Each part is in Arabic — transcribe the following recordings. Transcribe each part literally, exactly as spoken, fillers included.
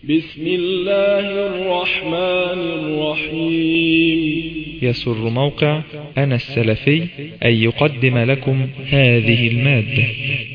بسم الله الرحمن الرحيم. يسر موقع أنا السلفي أن يقدم لكم هذه المادة.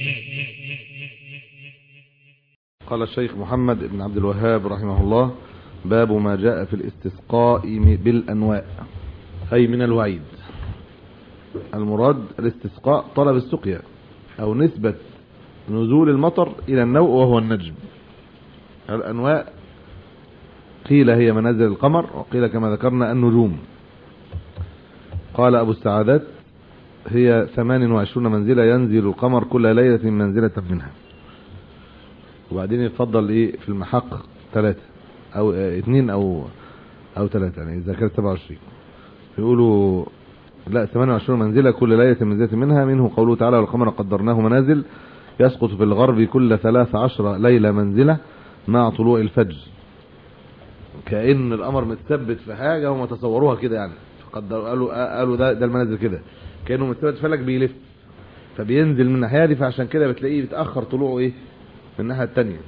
قال الشيخ محمد بن عبد الوهاب رحمه الله: باب ما جاء في الاستسقاء بالأنواء، أي من الوعيد. المراد الاستسقاء طلب السقيا أو نسبة نزول المطر إلى النوء وهو النجم. الأنواء قيل هي منازل القمر، وقيل كما ذكرنا النجوم. قال أبو السعادات: هي ثمان وعشرون منزلة ينزل القمر كل ليلة منزلة منها. وبعدين يتفضل ايه في المحق ثلاثة او اه اثنين او او ثلاثة، يعني اذا كانت سبعة وعشرين يقولوا لا ثمان وعشرون منزلة كل ليلة منزلة منها. منه قوله تعالى: والقمر قدرناه منازل يسقط في الغرب كل ثلاث عشر ليلة منزلة مع طلوع الفجر. كأن القمر متثبت في حاجة وما تصوروها كده، يعني فقدروا قالوا قالوا ده ده المنازل كده، كأنه متثبت في فلك بيلف فبينزل من الناحية دي، فعشان كده بتلاقيه بيتأخر طلوعه ايه من الناحية التانية،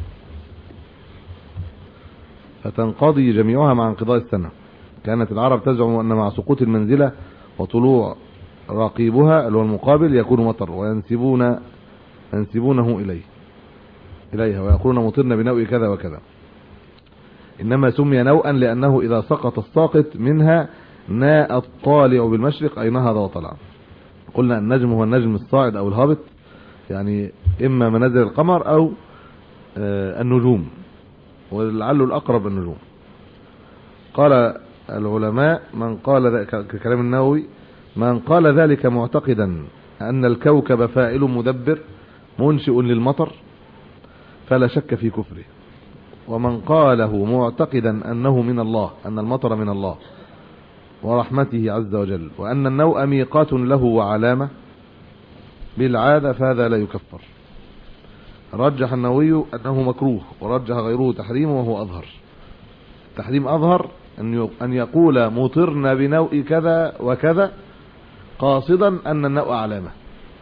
فتنقضي جميعها مع انقضاء السنة. كانت العرب تزعم أن مع سقوط المنزلة وطلوع رقيبها اللي هو المقابل يكون مطر، وينسبون ينسبونه إليه إليها ويقولون مطرنا بنوء كذا وكذا. إنما سمي نوءا لأنه إذا سقط الساقط منها ناء الطالع بالمشرق أي نهض وطلع. قلنا النجم هو النجم الصاعد أو الهابط، يعني إما منازل القمر أو النجوم، ولعله الأقرب النجوم. قال العلماء: من قال ذلك ككلام النووي، من قال ذلك معتقدا أن الكوكب فاعل مدبر منشئ للمطر فلا شك في كفره. ومن قاله معتقدا أنه من الله، أن المطر من الله ورحمته عز وجل، وأن النوء ميقات له وعلامة بالعادة، فهذا لا يكفر. رجح النووي أنه مكروه، ورجح غيره تحريمه وهو أظهر. التحريم أظهر أن يقول مطرنا بنوء كذا وكذا قاصدا أن النوء علامة،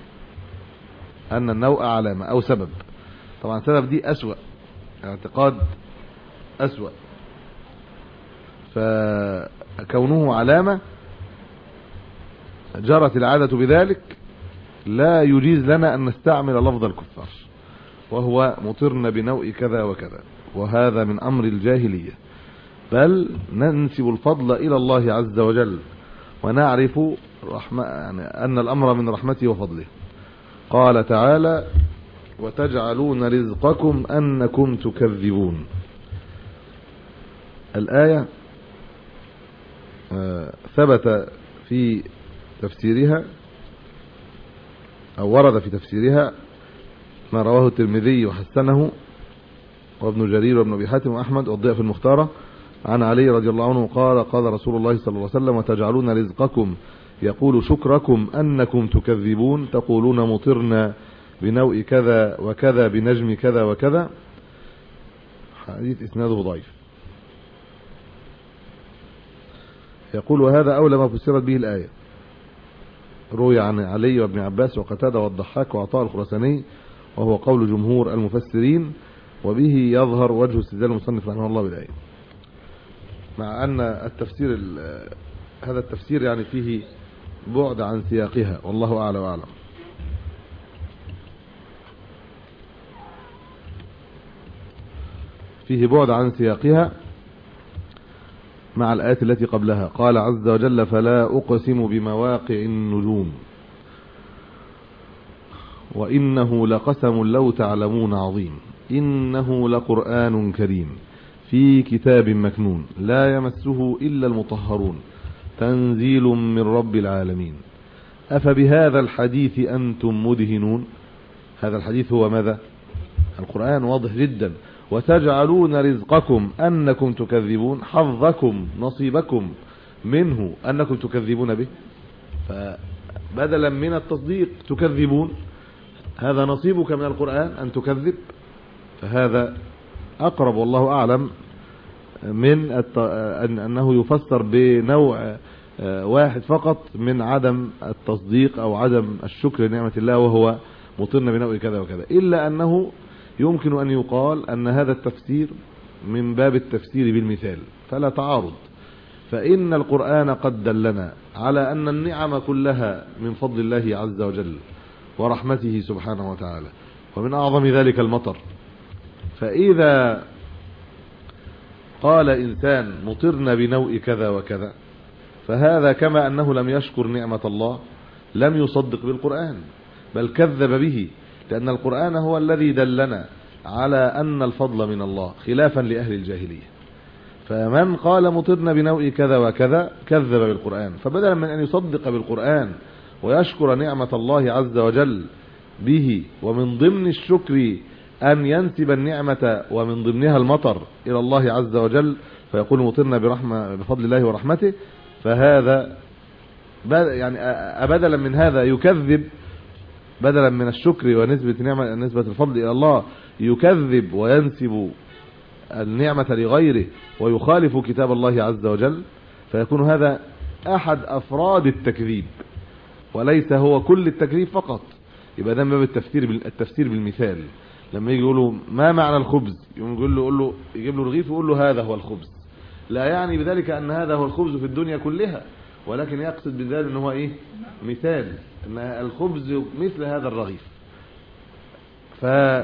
أن النوء علامة أو سبب. طبعا سبب دي أسوأ، اعتقاد أسوأ، فكونه علامة جرت العادة بذلك لا يجيز لنا أن نستعمل لفظ الكفار، وهو مطرنا بنوء كذا وكذا، وهذا من أمر الجاهلية. بل ننسب الفضل إلى الله عز وجل، ونعرف رحمة يعني أن الأمر من رحمته وفضله. قال تعالى: وتجعلون رزقكم أنكم تكذبون. الآية ثبت في تفسيرها أو ورد في تفسيرها ما رواه الترمذي وحسنه وابن جرير وابن أبي حاتم وأحمد والضياء المختارة عن علي رضي الله عنه قال: قال رسول الله صلى الله عليه وسلم: وتجعلون رزقكم يقول شكركم أنكم تكذبون، تقولون مطرنا بنوء كذا وكذا بنجم كذا وكذا. حديث إسناده ضعيف. يقول: وهذا أولى ما فسرت به الآية. روي عن علي وابن عباس وقتادة والضحاك وعطاء الخراساني، وهو قول جمهور المفسرين، وبه يظهر وجه استدلال المصنف رحمه الله بالآية. مع أن التفسير هذا التفسير يعني فيه بعد عن سياقها، والله أعلى وأعلم. فيه بعد عن سياقها مع الآيات التي قبلها. قال عز وجل: فلا أقسم بمواقع النجوم وإنه لقسم لو تعلمون عظيم إنه لقرآن كريم في كتاب مكنون لا يمسه إلا المطهرون تنزيل من رب العالمين أفبهذا الحديث أنتم مدهنون. هذا الحديث هو ماذا؟ القرآن، واضح جدا. وتجعلون رزقكم أنكم تكذبون، حظكم نصيبكم منه أنكم تكذبون به، فبدلا من التصديق تكذبون، هذا نصيبك من القرآن أن تكذب. فهذا أقرب والله أعلم من أنه يفسر بنوع واحد فقط من عدم التصديق أو عدم الشكر لنعمة الله، وهو مطرنا بنوء كذا وكذا. إلا أنه يمكن أن يقال أن هذا التفسير من باب التفسير بالمثال فلا تعارض، فإن القرآن قد دلنا على أن النعم كلها من فضل الله عز وجل ورحمته سبحانه وتعالى، ومن أعظم ذلك المطر. فإذا قال إنسان مطرنا بنوء كذا وكذا، فهذا كما أنه لم يشكر نعمة الله لم يصدق بالقرآن بل كذب به، لأن القرآن هو الذي دلنا على أن الفضل من الله خلافا لأهل الجاهلية. فمن قال مطرنا بنوء كذا وكذا كذب بالقرآن، فبدلا من أن يصدق بالقرآن ويشكر نعمة الله عز وجل به، ومن ضمن الشكر أن ينسب النعمة ومن ضمنها المطر إلى الله عز وجل فيقول مطرنا برحمة بفضل الله ورحمته، فهذا يعني بدلا من هذا يكذب، بدلا من الشكر ونسبة نعمة نسبة الفضل إلى الله يكذب وينسب النعمة لغيره ويخالف كتاب الله عز وجل، فيكون هذا أحد أفراد التكذيب وليس هو كل التكذيب فقط. يبقى ده من باب التفسير التفسير بالمثال. لما يجي يقولوا ما معنى الخبز، يقول له يقول له يجيب له رغيف ويقول له هذا هو الخبز، لا يعني بذلك أن هذا هو الخبز في الدنيا كلها، ولكن يقصد بذلك ان هو ايه مثال ان الخبز مثل هذا الرغيف. ف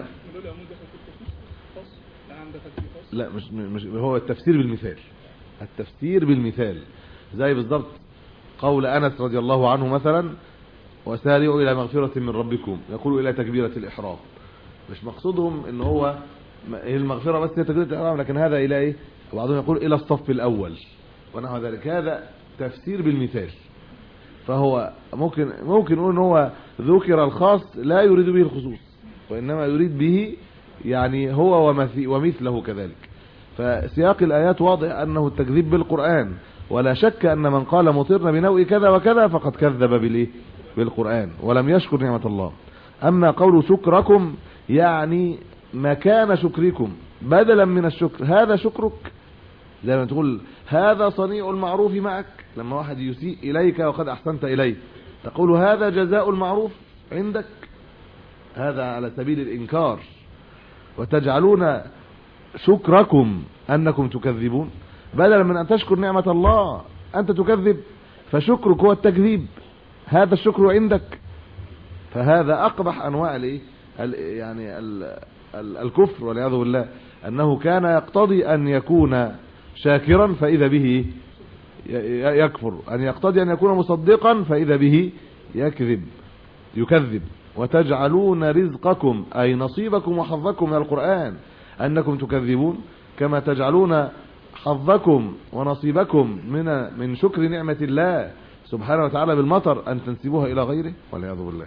لا مش مش هو التفسير بالمثال، التفسير بالمثال زي بالضبط قول انس رضي الله عنه مثلا وسارعوا الى مغفرة من ربكم، يقولوا الى تكبيرة الاحرام. مش مقصودهم ان هو المغفرة بس هي تكبيرة الاحرام، لكن هذا الى ايه، وبعضهم يقول الى الصف الاول ونحو ذلك. هذا تفسير بالمثال، فهو ممكن ممكن نقول ان هو ذكر الخاص لا يريد به الخصوص، وانما يريد به يعني هو ومثله كذلك. فسياق الايات واضح انه التكذيب بالقرآن، ولا شك ان من قال مطرنا بنوء كذا وكذا فقد كذب بالايه بالقرآن ولم يشكر نعمة الله. اما قول شكركم يعني مكان شكركم بدلا من الشكر، هذا شكرك زي ما تقول هذا صنيع المعروف معك، لما واحد يسيء إليك وقد أحسنت إليه تقول هذا جزاء المعروف عندك، هذا على سبيل الإنكار. وتجعلون شكركم أنكم تكذبون، بدلا من أن تشكر نعمة الله أنت تكذب، فشكرك هو التكذيب، هذا الشكر عندك. فهذا أقبح أنواع الإيه يعني ال ال الكفر والعياذ بالله، أنه كان يقتضي أن يكون شاكرا فإذا به يكفر، أن يقتضي أن يكون مصدقا فإذا به يكذب يكذب. وتجعلون رزقكم أي نصيبكم وحظكم من القرآن أنكم تكذبون، كما تجعلون حظكم ونصيبكم من من شكر نعمة الله سبحانه وتعالى بالمطر أن تنسبوها إلى غيره والعياذ بالله.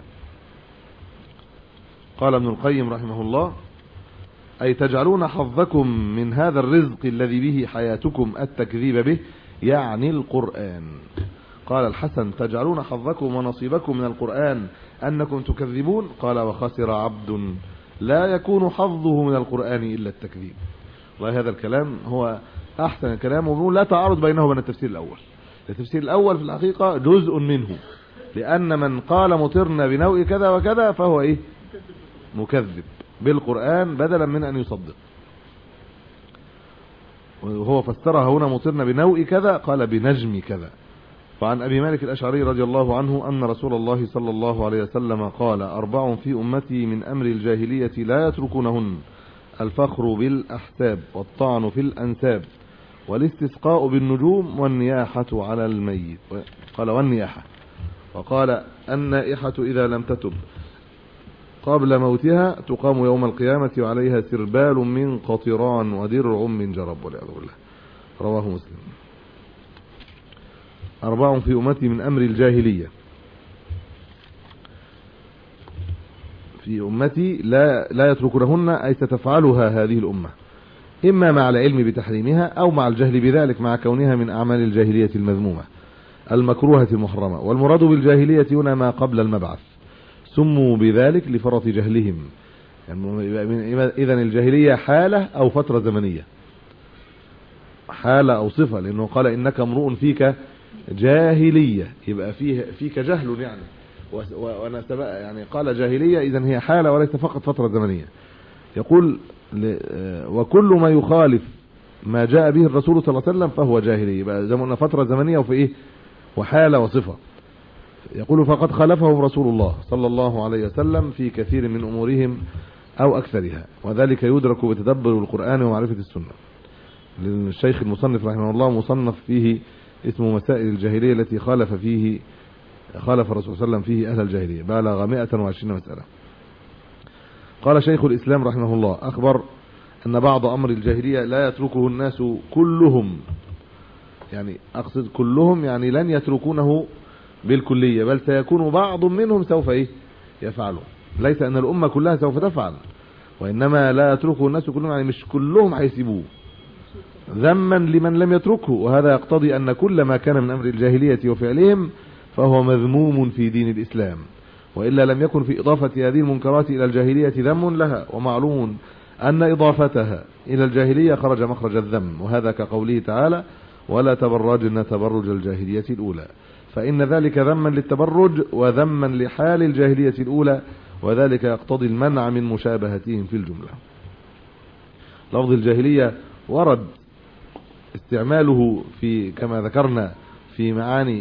قال ابن القيم رحمه الله أي تجعلون حظكم من هذا الرزق الذي به حياتكم التكذيب به، يعني القرآن. قال الحسن تجعلون حظكم ونصيبكم من القرآن أنكم تكذبون. قال وخسر عبد لا يكون حظه من القرآن إلا التكذيب. والله هذا الكلام هو أحسن الكلام، ونقول لا تعارض بينه وبين التفسير الأول. التفسير الأول في الحقيقة جزء منه، لأن من قال مطرنا بنوء كذا وكذا فهو إيه مكذب بالقرآن بدلا من أن يصدق. وهو فسرها هنا مطرنا بنوء كذا قال بنجم كذا. فعن أبي مالك الأشعري رضي الله عنه أن رسول الله صلى الله عليه وسلم قال أربع في أمتي من أمر الجاهلية لا يتركونهن: الفخر بالأحساب، والطعن في الأنساب، والاستسقاء بالنجوم، والنياحة على الميت. قال والنياحة، وقال النائحة إذا لم تتب قبل موتها تقام يوم القيامة وعليها سربال من قطران ودرع من جرب والعياذ بالله. رواه مسلم. أربع في أمتي من أمر الجاهلية، في أمتي لا لا يتركونهن أي ستفعلها هذه الأمة، إما مع العلم بتحريمها أو مع الجهل بذلك مع كونها من أعمال الجاهلية المذمومة المكروهة المحرمة. والمراد بالجاهلية هنا ما قبل المبعث، سموا بذلك لفرط جهلهم. يعني إذن الجاهلية حالة أو فترة زمنية، حالة أو صفة، لأنه قال إنك امرؤ فيك جاهلية، يبقى فيه فيك جهل يعني. وانا يعني قال جاهلية إذن هي حالة وليس فقط فترة زمنية. يقول وكل ما يخالف ما جاء به الرسول صلى الله عليه وسلم فهو جاهلي. يبقى زي ما قلنا فترة زمنية وفي ايه وحالة وصفة. يقول فقد خالفهم رسول الله صلى الله عليه وسلم في كثير من امورهم او اكثرها، وذلك يدرك بتدبر القرآن ومعرفة السنة. للشيخ المصنف رحمه الله مصنف فيه اسمه مسائل الجاهلية التي خالف فيه خالف الرسول صلى الله عليه وسلم فيه اهل الجاهلية، بلغ مئة وعشرين مسألة. قال شيخ الاسلام رحمه الله اخبر ان بعض امر الجاهلية لا يتركه الناس كلهم، يعني اقصد كلهم يعني لن يتركونه بالكلية، بل سيكون بعض منهم سوف ايه يفعله. ليس ان الامة كلها سوف تفعل، وانما لا يتركه الناس كلهم يعني مش كلهم هيسيبوه ذما لمن لم يتركه. وهذا يقتضي ان كل ما كان من امر الجاهلية وفعلهم فهو مذموم في دين الاسلام، والا لم يكن في اضافة هذه المنكرات الى الجاهلية ذم لها. ومعلوم ان اضافتها الى الجاهلية خرج مخرج الذم، وهذا كقوله تعالى ولا تبرجن تبرج الجاهلية الاولى، فان ذلك ذما للتبرج وذما لحال الجاهلية الاولى، وذلك يقتضي المنع من مشابهتهم في الجملة. لفظ الجاهلية ورد استعماله في كما ذكرنا في معاني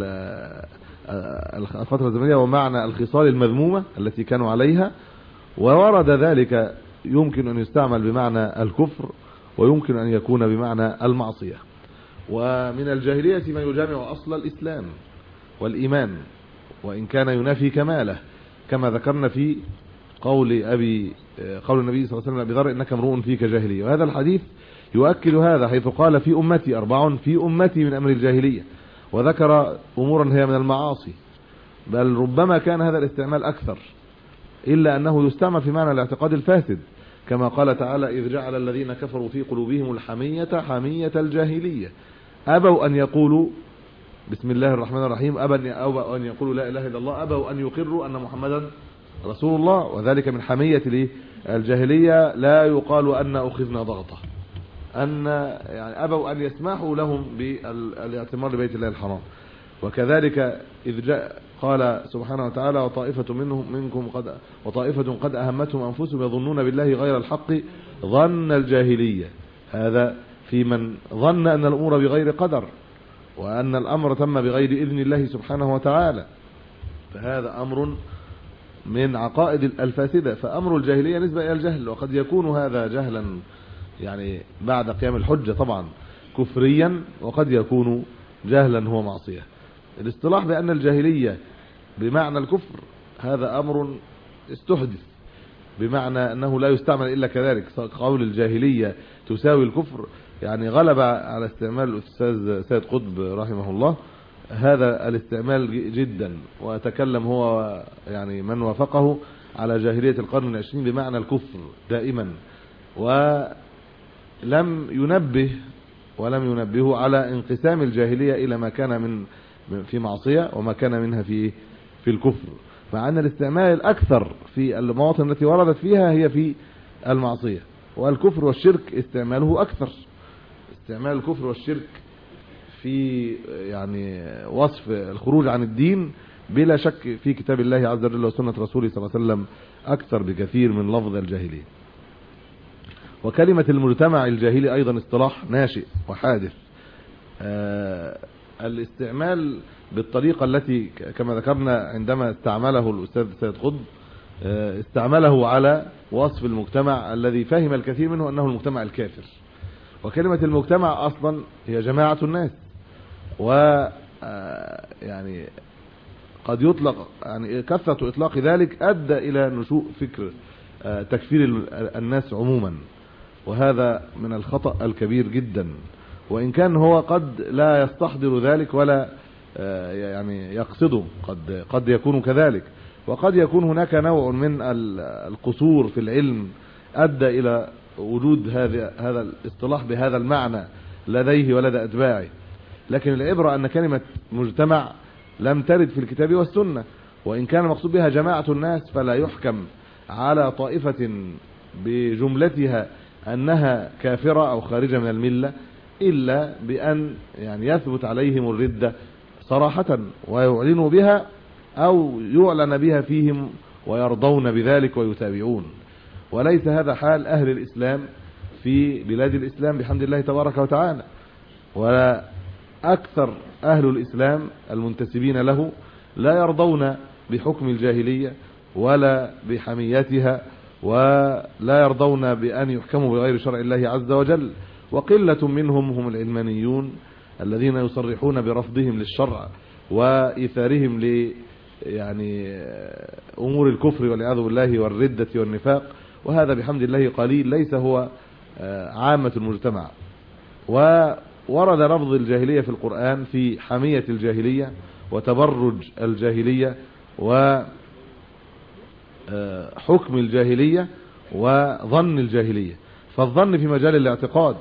الفترة الزمنية ومعنى الخصال المذمومة التي كانوا عليها، وورد ذلك يمكن أن يستعمل بمعنى الكفر ويمكن أن يكون بمعنى المعصية. ومن الجاهلية ما يجامع أصل الإسلام والإيمان وإن كان ينافي كماله، كما ذكرنا في قول أبي قول النبي صلى الله عليه وسلم أبي ذر إنك امرؤ فيك جاهلية. وهذا الحديث يؤكد هذا، حيث قال في أمتي أربع في أمتي من أمر الجاهلية، وذكر أمورا هي من المعاصي، بل ربما كان هذا الاستعمال أكثر، إلا أنه يستعمل في معنى الاعتقاد الفاسد، كما قال تعالى إذ جعل الذين كفروا في قلوبهم الحمية حمية الجاهلية أبوا أن يقولوا بسم الله الرحمن الرحيم، أبوا أن يقولوا لا إله إلا الله، أبوا أن يقروا أن محمدا رسول الله، وذلك من حمية الجاهلية. لا يقال أن أخذنا ضغطة، أن يعني أبوا أن يسمحوا لهم بالاعتمار لبيت الله الحرام. وكذلك إذ جاء قال سبحانه وتعالى وطائفة منهم منكم قد وطائفة قد أهمتهم أنفسهم يظنون بالله غير الحق ظن الجاهلية، هذا في من ظن أن الأمور بغير قدر وأن الأمر تم بغير إذن الله سبحانه وتعالى، فهذا أمر من عقائد الفاسدة. فأمر الجاهلية نسبة إلى الجهل، وقد يكون هذا جهلا يعني بعد قيام الحجة طبعا كفريا، وقد يكون جهلا هو معصية. الاصطلاح بأن الجاهلية بمعنى الكفر هذا أمر استحدث، بمعنى أنه لا يستعمل إلا كذلك. قول الجاهلية تساوي الكفر يعني غلب على استعمال الأستاذ سيد قطب رحمه الله هذا الاستعمال جدا، وتكلم هو يعني من وافقه على جاهلية القرن العشرين بمعنى الكفر دائما، ولم ينبه ولم ينبه على انقسام الجاهلية إلى ما كان من في معصية وما كان منها في في الكفر، مع أن الاستعمال الأكثر في المواطن التي وردت فيها هي في المعصية، والكفر والشرك استعماله أكثر. استعمال الكفر والشرك في يعني وصف الخروج عن الدين بلا شك في كتاب الله عز وجل وسنة رسوله صلى الله عليه وسلم أكثر بكثير من لفظ الجاهلية. وكلمة المجتمع الجاهلي أيضا اصطلاح ناشئ وحادث. آه الاستعمال بالطريقة التي كما ذكرنا عندما استعمله الأستاذ سيد قطب آه استعمله على وصف المجتمع الذي فهم الكثير منه أنه المجتمع الكافر. وكلمة المجتمع أصلا هي جماعة الناس، و يعني قد يطلق يعني كثرة إطلاق ذلك أدى إلى نشوء فكر تكفير الناس عموما، وهذا من الخطأ الكبير جدا، وإن كان هو قد لا يستحضر ذلك ولا يعني يقصده، قد قد يكون كذلك، وقد يكون هناك نوع من القصور في العلم أدى إلى وجود هذا هذا الاصطلاح بهذا المعنى لديه ولدى أتباعه. لكن العبرة أن كلمة مجتمع لم ترد في الكتاب والسنة، وإن كان مقصود بها جماعة الناس فلا يحكم على طائفة بجملتها أنها كافرة أو خارجة من الملة إلا بأن يعني يثبت عليهم الردة صراحة ويعلنوا بها أو يعلن بها فيهم ويرضون بذلك ويتابعون. وليس هذا حال أهل الإسلام في بلاد الإسلام بحمد الله تبارك وتعالى. وأكثر أهل الإسلام المنتسبين له لا يرضون بحكم الجاهلية ولا بحميتها، ولا يرضون بأن يحكموا بغير شرع الله عز وجل. وقلة منهم هم العلمانيون الذين يصرحون برفضهم للشرع وإيثارهم ل يعني أمور الكفر والعياذ بالله والردة والنفاق، وهذا بحمد الله قليل، ليس هو عامة المجتمع. وورد لفظ الجاهلية في القرآن في حمية الجاهلية وتبرج الجاهلية وحكم الجاهلية وظن الجاهلية. فالظن في مجال الاعتقاد،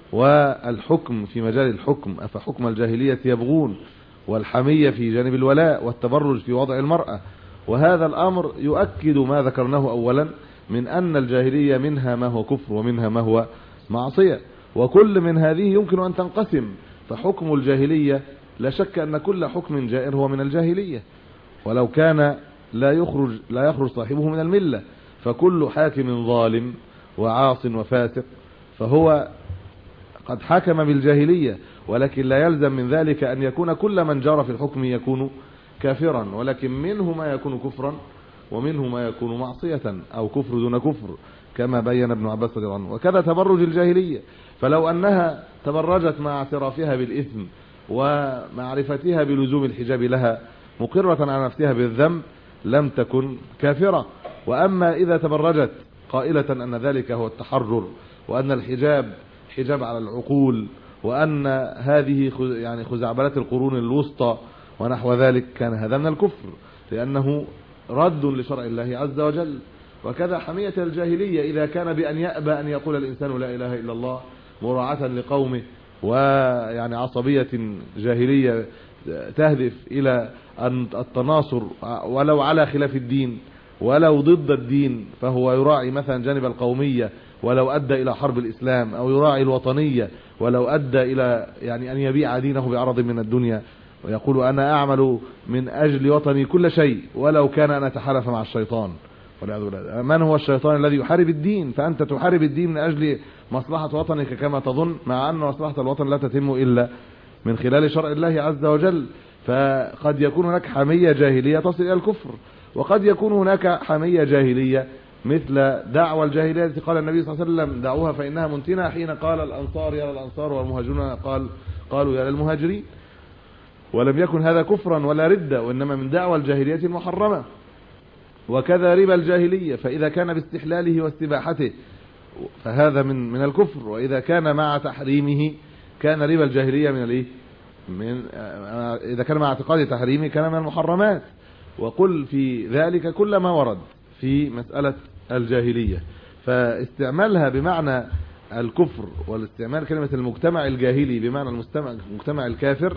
والحكم في مجال الحكم، أفحكم الجاهلية يبغون، والحمية في جانب الولاء، والتبرج في وضع المرأة. وهذا الأمر يؤكد ما ذكرناه أولا من أن الجاهلية منها ما هو كفر ومنها ما هو معصية، وكل من هذه يمكن أن تنقسم. فحكم الجاهلية لا شك أن كل حكم جائر هو من الجاهلية، ولو كان لا يخرج لا يخرج صاحبه من الملة. فكل حاكم ظالم وعاص وفاسق فهو قد حكم بالجاهلية، ولكن لا يلزم من ذلك أن يكون كل من جار في الحكم يكون كافرا، ولكن منه ما يكون كفرا ومنه ما يكون معصية أو كفر دون كفر، كما بين ابن عباس رضي الله عنه. وكذا تبرج الجاهلية، فلو أنها تبرجت مع اعترافها بالإثم ومعرفتها بلزوم الحجاب لها مقرة على نفسها بالذنب لم تكن كافرة. وأما إذا تبرجت قائلة أن ذلك هو التحرر، وأن الحجاب حجاب على العقول، وأن هذه يعني خزعبلات القرون الوسطى ونحو ذلك، كان هذا من الكفر لأنه رد لشرع الله عز وجل. وكذا حمية الجاهلية إذا كان بأن يأبى أن يقول الإنسان لا إله إلا الله مراعاة لقومه، ويعني عصبية جاهلية تهدف إلى أن التناصر ولو على خلاف الدين ولو ضد الدين، فهو يراعي مثلا جانب القومية ولو أدى إلى حرب الإسلام، أو يراعي الوطنية ولو أدى إلى يعني أن يبيع دينه بعرض من الدنيا، ويقول أنا أعمل من أجل وطني كل شيء ولو كان أن أتحالف مع الشيطان. من هو الشيطان الذي يحارب الدين؟ فأنت تحارب الدين من أجل مصلحة وطنك كما تظن، مع أن مصلحة الوطن لا تتم إلا من خلال شرع الله عز وجل. فقد يكون هناك حمية جاهلية تصل إلى الكفر، وقد يكون هناك حمية جاهلية مثل دعوة الجاهلية التي قال النبي صلى الله عليه وسلم دعوها فإنها منتنة، حين قال الأنصار يا للأنصار والمهاجرون قال قالوا يا للمهاجرين، ولم يكن هذا كفرا ولا ردة، وإنما من دعوة الجاهلية المحرمة. وكذا ربا الجاهلية، فإذا كان باستحلاله واستباحته فهذا من من الكفر، وإذا كان مع تحريمه كان ربا الجاهلية من الايه من إذا كان مع اعتقاد تحريمه كان من المحرمات. وقل في ذلك كل ما ورد في مسألة الجاهلية. فاستعمالها بمعنى الكفر، والاستعمال كلمة المجتمع الجاهلي بمعنى المجتمع الكافر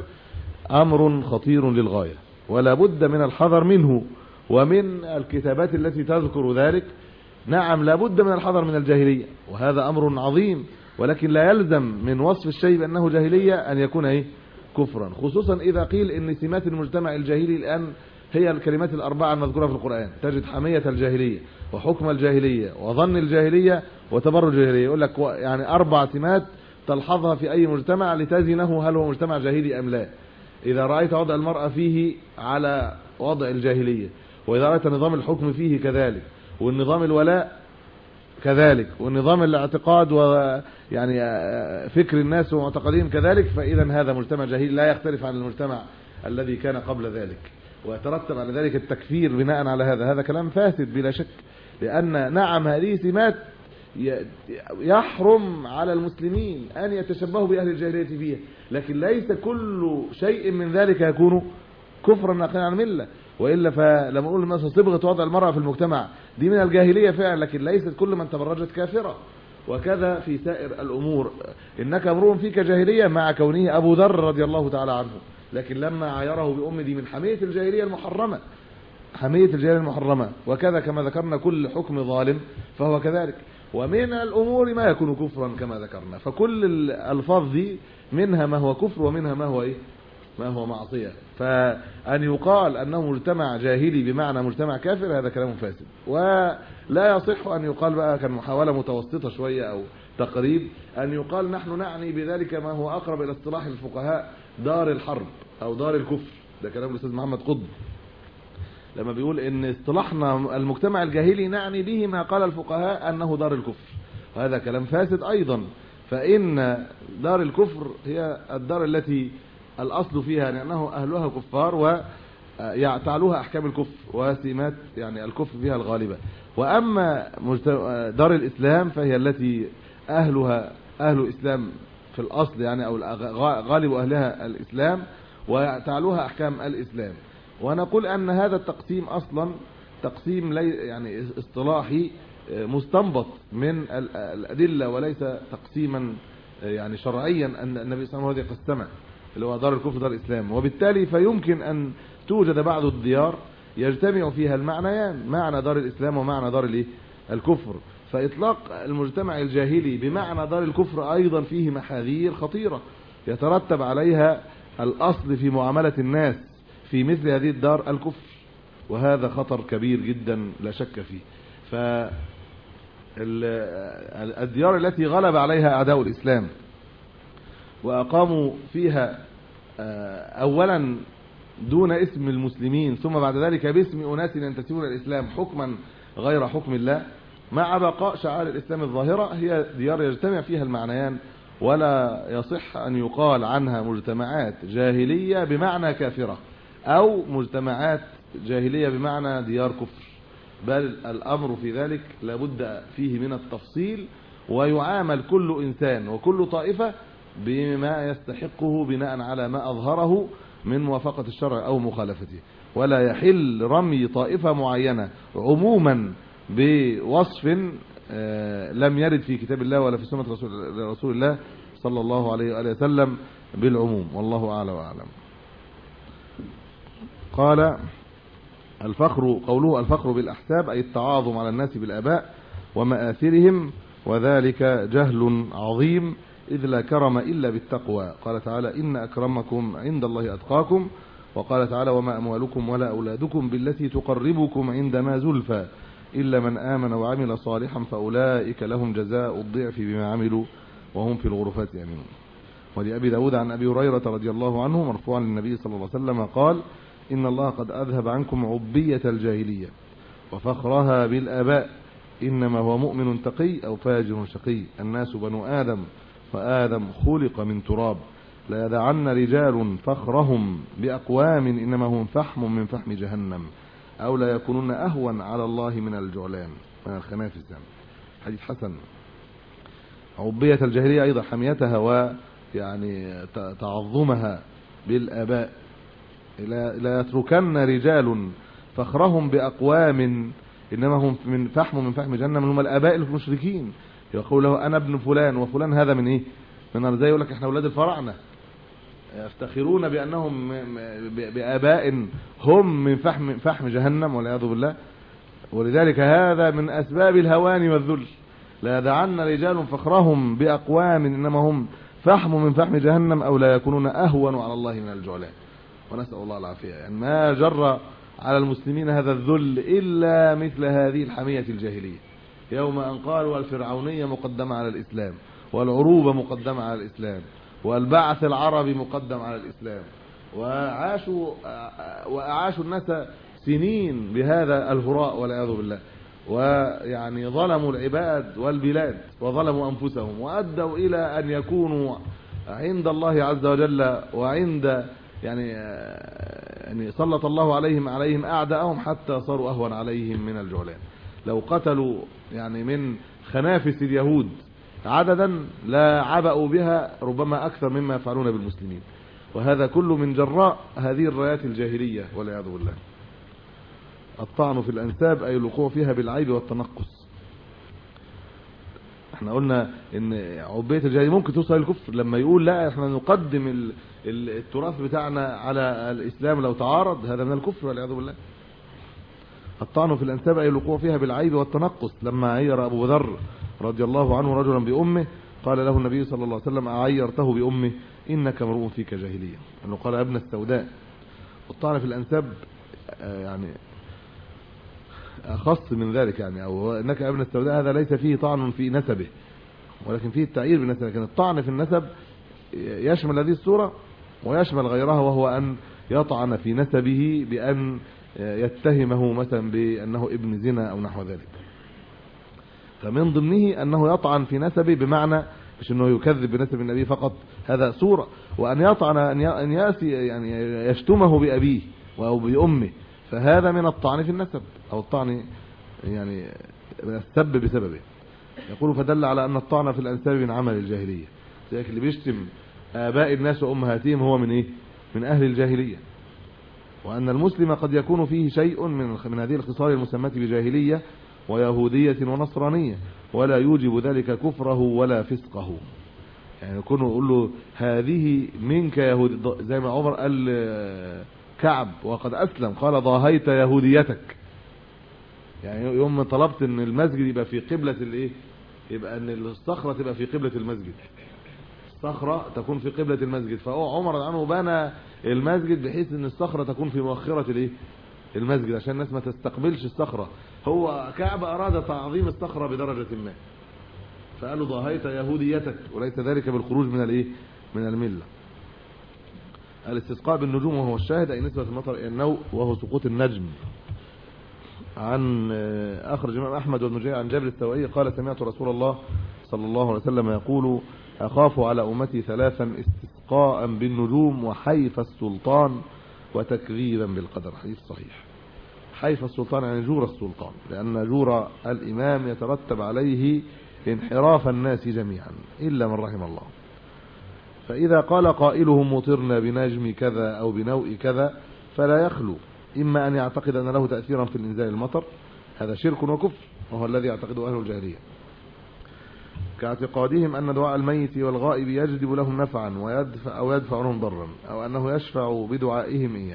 أمر خطير للغاية، ولا بد من الحذر منه. ومن الكتابات التي تذكر ذلك نعم لا بد من الحذر من الجاهلية، وهذا أمر عظيم، ولكن لا يلزم من وصف الشيء بأنه جاهلية أن يكون ايه كفرا، خصوصا إذا قيل إن سمات المجتمع الجاهلي الآن هي الكلمات الأربعة المذكورة في القرآن. تجد حمية الجاهلية وحكم الجاهلية وظن الجاهلية وتبرج الجاهلية، يقول لك يعني أربع سمات تلحظها في أي مجتمع لتزنه هل هو مجتمع جاهلي أم لا. إذا رأيت وضع المرأة فيه على وضع الجاهلية، وإذا رأيت نظام الحكم فيه كذلك، والنظام الولاء كذلك، والنظام الاعتقاد ويعني فكر الناس ومعتقدين كذلك، فإذا هذا مجتمع جاهلي لا يختلف عن المجتمع الذي كان قبل ذلك، ويترتب على ذلك التكفير بناء على هذا. هذا كلام فاسد بلا شك، لأن نعم هذه سمات يحرم على المسلمين أن يتشبهوا بأهل الجاهلية فيها، لكن ليس كل شيء من ذلك يكون كفرا ناقلا عن المله. وإلا فلما نقول مثلا صبغة وضع المرأة في المجتمع دي من الجاهلية فعلا، لكن ليست كل من تبرجت كافرة. وكذا في سائر الأمور، إنك امرؤ فيك جاهلية مع كونه أبو ذر رضي الله تعالى عنه، لكن لما عايره بأم دي من حمية الجاهلية المحرمة، حمية الجاهلية المحرمة. وكذا كما ذكرنا كل حكم ظالم فهو كذلك. ومن الأمور ما يكون كفرا كما ذكرنا، فكل الألفاظ دي منها ما هو كفر ومنها ما هو إيه ما هو معصية. فأن يقال أنه مجتمع جاهلي بمعنى مجتمع كافر هذا كلام فاسد، ولا يصح أن يقال بقى كان محاولة متوسطة شوية أو تقريب أن يقال نحن نعني بذلك ما هو أقرب إلى اصطلاح الفقهاء دار الحرب أو دار الكفر. ده كلام الأستاذ محمد قطب لما بيقول إن اصطلاحنا المجتمع الجاهلي نعني به ما قال الفقهاء أنه دار الكفر، وهذا كلام فاسد أيضا. فإن دار الكفر هي الدار التي الأصل فيها لأنه أهلها كفار وتعلوها أحكام الكفر وسمات يعني الكفر فيها الغالبة. وأما دار الإسلام فهي التي أهلها أهل إسلام في الأصل يعني أو غالب أهلها الإسلام وتعلوها أحكام الإسلام. ونقول أن هذا التقسيم أصلا تقسيم يعني اصطلاحي مستنبط من الأدلة وليس تقسيما يعني شرعيا أن النبي صلى الله عليه وسلم قسمه اللي هو دار الكفر دار الإسلام. وبالتالي فيمكن أن توجد بعض الديار يجتمع فيها المعنيان، معنى دار الإسلام ومعنى دار الايه الكفر. فإطلاق المجتمع الجاهلي بمعنى دار الكفر أيضا فيه محاذير خطيرة يترتب عليها الأصل في معاملة الناس في مثل هذه الدار الكفر، وهذا خطر كبير جدا لا شك فيه. فالديار التي غلب عليها أعداء الإسلام وأقاموا فيها أولا دون اسم المسلمين ثم بعد ذلك باسم أناس ينتسبون الإسلام حكما غير حكم الله مع بقاء شعائر الإسلام الظاهرة، هي ديار يجتمع فيها المعنيان، ولا يصح أن يقال عنها مجتمعات جاهلية بمعنى كافرة أو مجتمعات جاهلية بمعنى ديار كفر، بل الأمر في ذلك لابد فيه من التفصيل، ويعامل كل إنسان وكل طائفة بما يستحقه بناء على ما أظهره من موافقة الشرع أو مخالفته. ولا يحل رمي طائفة معينة عموما بوصف لم يرد في كتاب الله ولا في سنة رسول الله صلى الله عليه وآله وسلم بالعموم، والله أعلى وأعلم. قال الفخر، قوله الفخر بالأحساب أي التعاظم على الناس بالآباء ومآثرهم، وذلك جهل عظيم إذ لا كرم إلا بالتقوى. قال تعالى إن أكرمكم عند الله أتقاكم، وقال تعالى وما أموالكم ولا أولادكم بالتي تقربكم عندنا زلفى إلا من آمن وعمل صالحا فأولئك لهم جزاء الضعف بما عملوا وهم في الغرفات يأمنون. ولأبي داود عن أبي هريرة رضي الله عنه مرفوعا للنبي صلى الله عليه وسلم قال إن الله قد أذهب عنكم عبية الجاهلية وفخرها بالآباء، إنما هو مؤمن تقي أو فاجر شقي، الناس بنو آدم وآدم خلق من تراب، لا يدعن رجال فخرهم بأقوام إنما هم فحم من فحم جهنم أو لا يكونون أهون على الله من الجعلان من الخنافس. حديث حسن. عبية الجاهلية أيضا حميتها ويعني تعظمها بالآباء، لا يتركن رجال فخرهم بأقوام إنما هم من فحم من فحم جهنم، هم الآباء المشركين، يقول له أنا ابن فلان وفلان هذا من إيه؟ من أرزاق، يقول لك إحنا أولاد الفراعنة، يفتخرون بأنهم بآباء هم من فحم فحم جهنم والعياذ بالله. ولذلك هذا من أسباب الهوان والذل، لا يدعن رجال فخرهم بأقوام إنما هم فحم من فحم جهنم أو لا يكونون أهون على الله من الجعلان، ونسأل الله العافية. يعني ما جر على المسلمين هذا الذل إلا مثل هذه الحمية الجاهلية، يوم أن قالوا الفرعونية مقدمة على الإسلام، والعروبة مقدمة على الإسلام، والبعث العربي مقدم على الإسلام، وعاشوا وأعاشوا الناس سنين بهذا الهراء والعياذ بالله، ويعني ظلموا العباد والبلاد وظلموا أنفسهم وأدوا إلى أن يكونوا عند الله عز وجل وعند يعني يعني سلط الله عليهم عليهم أعداءهم حتى صاروا أهون عليهم من الجعلان. لو قتلوا يعني من خنافس اليهود عددا لا عبأوا بها ربما أكثر مما يفعلون بالمسلمين، وهذا كله من جراء هذه الرايات الجاهلية والعياذ بالله. الطعن في الأنساب أي الوقوع فيها بالعيب والتنقص. احنا قلنا ان عبية الجاهلية ممكن توصل للكفر لما يقول لا احنا نقدم التراث بتاعنا على الإسلام لو تعارض، هذا من الكفر والعياذ بالله. الطعن في الأنساب أي الوقوع فيها بالعيب والتنقص. لما عير أبو ذر رضي الله عنه رجلا بأمه قال له النبي صلى الله عليه وسلم أعيرته بأمه إنك امرؤ فيك جاهلية، أنه قال ابن السوداء. والطعن في الأنساب يعني أخص من ذلك، يعني أو إنك ابن السوداء هذا ليس فيه طعن في نسبه، ولكن فيه التعيير بالنسب. لكن الطعن في النسب يشمل هذه الصورة ويشمل غيرها، وهو أن يطعن في نسبه بأن يتهمه مثلا بأنه ابن زنا أو نحو ذلك. فمن ضمنه أنه يطعن في نسبه بمعنى مش أنه يكذب بنسب النبي فقط، هذا صورة، وأن يطعن أن يأسي يعني يشتمه بأبيه أو بأمه، فهذا من الطعن في النسب أو الطعن يعني السب بسببه. يقول فدل على أن الطعن في الأنساب من عمل الجاهلية، ذلك اللي بيشتم آباء الناس وأمهاتهم هو من إيه؟ من أهل الجاهلية. وأن المسلم قد يكون فيه شيء من من هذه الخصال المسماة بجاهلية ويهودية ونصرانية، ولا يوجب ذلك كفره ولا فسقه. يعني يكون يقول له هذه منك يهودي، زي ما عمر قال كعب وقد أسلم قال ضاهيت يهوديتك. يعني يوم ما طلبت ان المسجد يبقى في قبلة الايه، يبقى ان الصخرة تبقى في قبلة المسجد، الصخرة تكون في قبلة المسجد، فهو عمر عنه بنى المسجد بحيث ان الصخرة تكون في مؤخرة الايه المسجد عشان الناس ما تستقبلش الصخرة. هو كعب اراد تعظيم الصخرة بدرجة ما، فقالوا ضاهيت يهوديتك، وليس ذلك بالخروج من الايه من الملة. الاستسقاء بالنجوم وهو الشاهد اي نسبة المطر الى النوء وهو سقوط النجم. عن اخرج الامام احمد والمجاهد عن جابر السوائي قال سمعت رسول الله صلى الله عليه وسلم يقول اخاف على امتي ثلاثا استسقاء بالنجوم وحيف السلطان وتكذيبا بالقدر. حديث صحيح. حيف السلطان يعني جور السلطان، لان جور الامام يترتب عليه انحراف الناس جميعا الا من رحم الله. فاذا قال قائلهم مطرنا بنجم كذا او بنوء كذا فلا يخلو إما أن يعتقد أن له تأثيرا في الإنزال المطر، هذا شرك وكفر وهو الذي يعتقده أهل الجاهلية، كاعتقادهم أن دعاء الميت والغائب يجلب لهم نفعا ويدفع أو يدفع لهم ضرا، أو أنه يشفع بدعائهم إياه.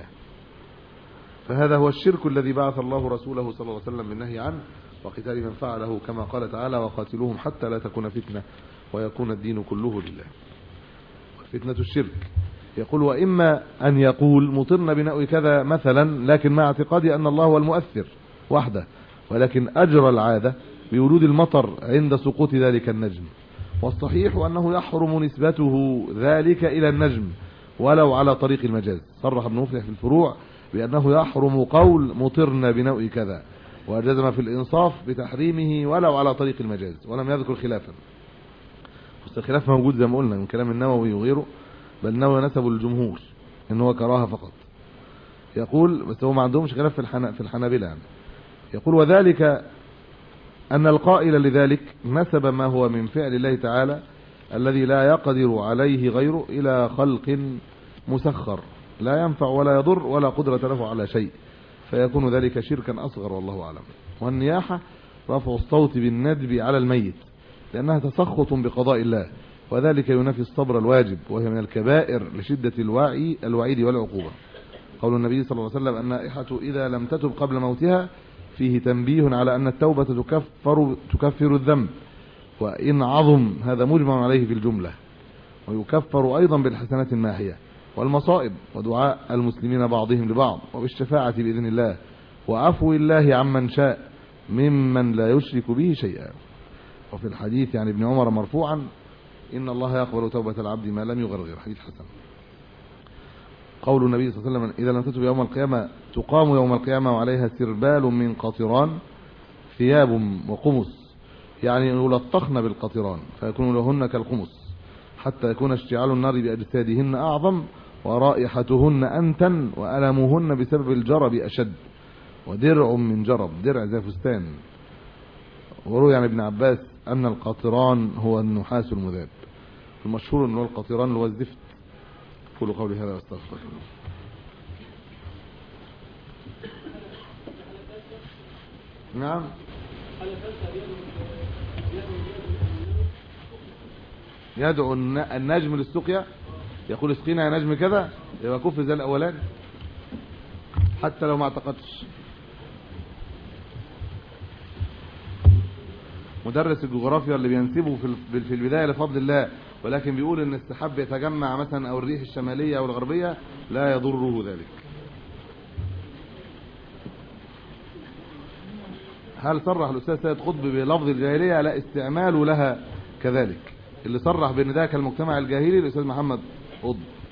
فهذا هو الشرك الذي بعث الله رسوله صلى الله عليه وسلم بالنهي عنه وقتال من فعله، كما قال تعالى وقاتلوهم حتى لا تكون فتنة ويكون الدين كله لله. فتنة الشرك. يقول وإما أن يقول مطرنا بنوء كذا مثلا، لكن مع اعتقادي أن الله هو المؤثر وحده، ولكن أجرى العادة بوجود المطر عند سقوط ذلك النجم. والصحيح أنه يحرم نسبته ذلك إلى النجم ولو على طريق المجاز. صرح ابن مفلح في الفروع بأنه يحرم قول مطرنا بنوء كذا، وجزم في الإنصاف بتحريمه ولو على طريق المجاز، ولم يذكر خلافا. الخلاف موجود زي ما قلنا من كلام النووي وغيره، بل النووي نسبه للجمهور ان هو كراهه فقط. يقول بس هو ما عندهمش خلاف في الحنا في الحنابلة يعني. يقول وذلك ان القائل لذلك نسب ما هو من فعل الله تعالى الذي لا يقدر عليه غيره الى خلق مسخر لا ينفع ولا يضر ولا قدرة له على شيء، فيكون ذلك شركا اصغر والله اعلم. والنياحة رفع الصوت بالندب على الميت لانها تسخط بقضاء الله، وذلك ينافي الصبر الواجب، وهي من الكبائر لشدة الوعي الوعيد والعقوبة. قول النبي صلى الله عليه وسلم النائحة إذا لم تتب قبل موتها فيه تنبيه على أن التوبة تكفر تكفر الذنب، وإن عظم هذا مجمع عليه في الجملة، ويكفر أيضا بالحسنات الناحية والمصائب ودعاء المسلمين بعضهم لبعض وبالشفاعة بإذن الله وعفو الله عمن شاء ممن لا يشرك به شيئا. وفي الحديث عن ابن عمر مرفوعا إن الله يقبل توبة العبد ما لم يغرغر. حديث حسن. قول النبي صلى الله عليه وسلم إذا لم تتب يوم القيامة تقام يوم القيامة وعليها سربال من قطران ثياب وقمص، يعني يلطخن بالقطران فيكون لهن كالقمص حتى يكون اشتعال النار بأجسادهن أعظم ورائحتهن أنتن وألمهن بسبب الجرب أشد، ودرع من جرب درع زي فستان. وروي عن ابن عباس أن القطران هو النحاس المذاب، المشهور أنه القطران اللي هو الزفت. قولوا قولي هذا واستغفر الله. نعم يدعو النجم للسقيا، يقول اسقينا يا نجم كذا، يبقى كفر زي الأولان حتى لو ما اعتقدش. مدرس الجغرافيا اللي بينسبه في البداية لفضل الله، ولكن بيقول ان السحاب يتجمع مثلا او الريح الشمالية او الغربية لا يضره ذلك. هل صرح الأستاذ سيد قطب بلفظ الجاهلية؟ لا، استعماله لها كذلك. اللي صرح بان ده كالمجتمع الجاهلي الاستاذ محمد قطب.